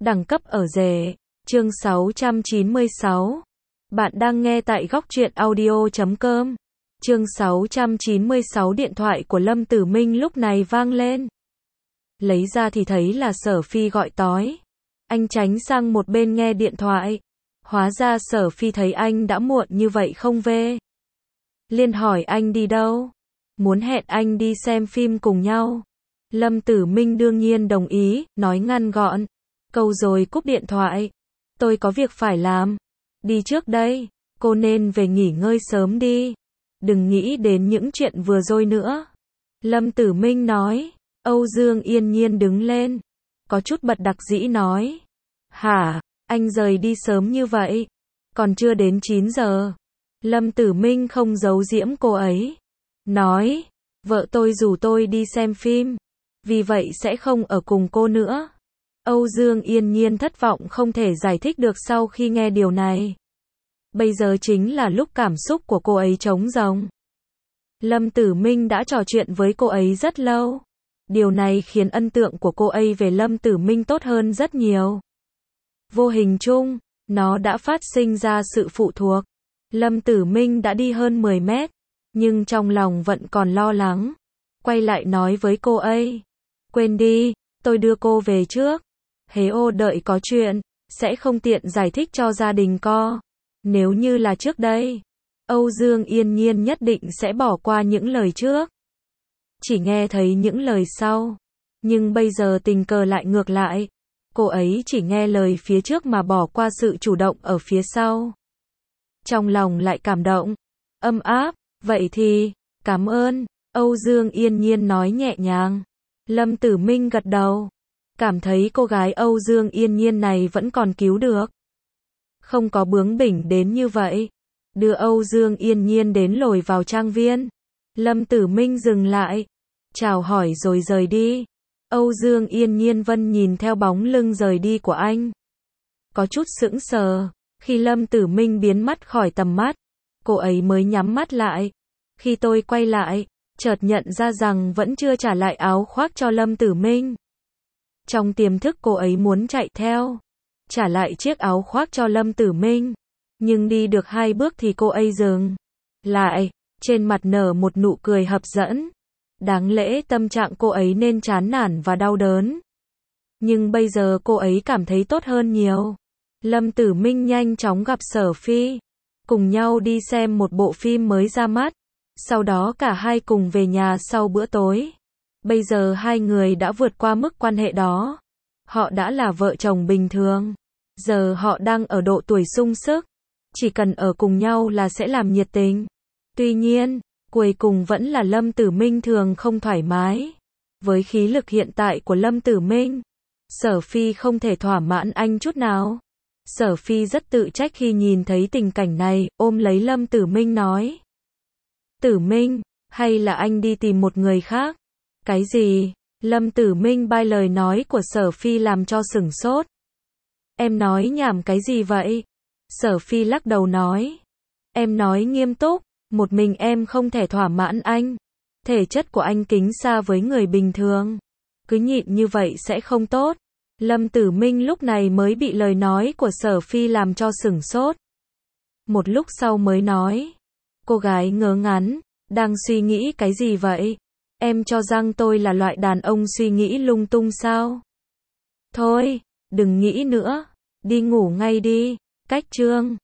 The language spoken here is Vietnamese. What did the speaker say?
Đẳng cấp ở rể. Chương 696. Bạn đang nghe tại góc truyện audio.com. Chương 696 điện thoại của Lâm Tử Minh lúc này vang lên. Lấy ra thì thấy là Sở Phi gọi tói. Anh tránh sang một bên nghe điện thoại. Hóa ra Sở Phi thấy anh đã muộn như vậy không về. Liền hỏi anh đi đâu. Muốn hẹn anh đi xem phim cùng nhau. Lâm Tử Minh đương nhiên đồng ý, nói ngắn gọn. Câu rồi cúp điện thoại. Tôi có việc phải làm. Đi trước đây, cô nên về nghỉ ngơi sớm đi. Đừng nghĩ đến những chuyện vừa rồi nữa. Lâm Tử Minh nói. Âu Dương Yên Nhiên đứng lên. Có chút bật đặc dĩ nói. Hả, anh rời đi sớm như vậy? Còn chưa đến 9 giờ. Lâm Tử Minh không giấu giễm cô ấy. Nói, vợ tôi rủ tôi đi xem phim. Vì vậy sẽ không ở cùng cô nữa. Âu Dương Yên Nhiên thất vọng không thể giải thích được sau khi nghe điều này. Bây giờ chính là lúc cảm xúc của cô ấy trống rỗng. Lâm Tử Minh đã trò chuyện với cô ấy rất lâu. Điều này khiến ấn tượng của cô ấy về Lâm Tử Minh tốt hơn rất nhiều. Vô hình chung, nó đã phát sinh ra sự phụ thuộc. Lâm Tử Minh đã đi hơn 10 mét, nhưng trong lòng vẫn còn lo lắng. Quay lại nói với cô ấy. Quên đi, tôi đưa cô về trước. Hế ô đợi có chuyện, sẽ không tiện giải thích cho gia đình co. Nếu như là trước đây, Âu Dương Yên Nhiên nhất định sẽ bỏ qua những lời trước. Chỉ nghe thấy những lời sau. Nhưng bây giờ tình cờ lại ngược lại. Cô ấy chỉ nghe lời phía trước mà bỏ qua sự chủ động ở phía sau. Trong lòng lại cảm động, ấm áp. Vậy thì, cảm ơn. Âu Dương Yên Nhiên nói nhẹ nhàng. Lâm Tử Minh gật đầu. Cảm thấy cô gái Âu Dương Yên Nhiên này vẫn còn cứu được. Không có bướng bỉnh đến như vậy. Đưa Âu Dương Yên Nhiên đến lồi vào trang viên. Lâm Tử Minh dừng lại. Chào hỏi rồi rời đi. Âu Dương Yên Nhiên Vân nhìn theo bóng lưng rời đi của anh. Có chút sững sờ. Khi Lâm Tử Minh biến mất khỏi tầm mắt, cô ấy mới nhắm mắt lại. Khi tôi quay lại, chợt nhận ra rằng vẫn chưa trả lại áo khoác cho Lâm Tử Minh. Trong tiềm thức cô ấy muốn chạy theo, trả lại chiếc áo khoác cho Lâm Tử Minh. Nhưng đi được 2 bước thì cô ấy dừng lại, trên mặt nở một nụ cười hấp dẫn. Đáng lẽ tâm trạng cô ấy nên chán nản và đau đớn. Nhưng bây giờ cô ấy cảm thấy tốt hơn nhiều. Lâm Tử Minh nhanh chóng gặp Sở Phi. Cùng nhau đi xem một bộ phim mới ra mắt. Sau đó cả hai cùng về nhà sau bữa tối. Bây giờ hai người đã vượt qua mức quan hệ đó. Họ đã là vợ chồng bình thường. Giờ họ đang ở độ tuổi sung sức. Chỉ cần ở cùng nhau là sẽ làm nhiệt tình. Tuy nhiên, cuối cùng vẫn là Lâm Tử Minh thường không thoải mái. Với khí lực hiện tại của Lâm Tử Minh, Sở Phi không thể thỏa mãn anh chút nào. Sở Phi rất tự trách khi nhìn thấy tình cảnh này, ôm lấy Lâm Tử Minh nói. Tử Minh, hay là anh đi tìm một người khác? Cái gì? Lâm Tử Minh bay lời nói của Sở Phi làm cho sửng sốt. Em nói nhảm cái gì vậy? Sở Phi lắc đầu nói. Em nói nghiêm túc, một mình em không thể thỏa mãn anh. Thể chất của anh kính xa với người bình thường. Cứ nhịn như vậy sẽ không tốt. Lâm Tử Minh lúc này mới bị lời nói của Sở Phi làm cho sửng sốt. Một lúc sau mới nói. Cô gái ngớ ngắn, đang suy nghĩ cái gì vậy? Em cho rằng tôi là loại đàn ông suy nghĩ lung tung sao? Thôi, đừng nghĩ nữa, đi ngủ ngay đi. Cách chương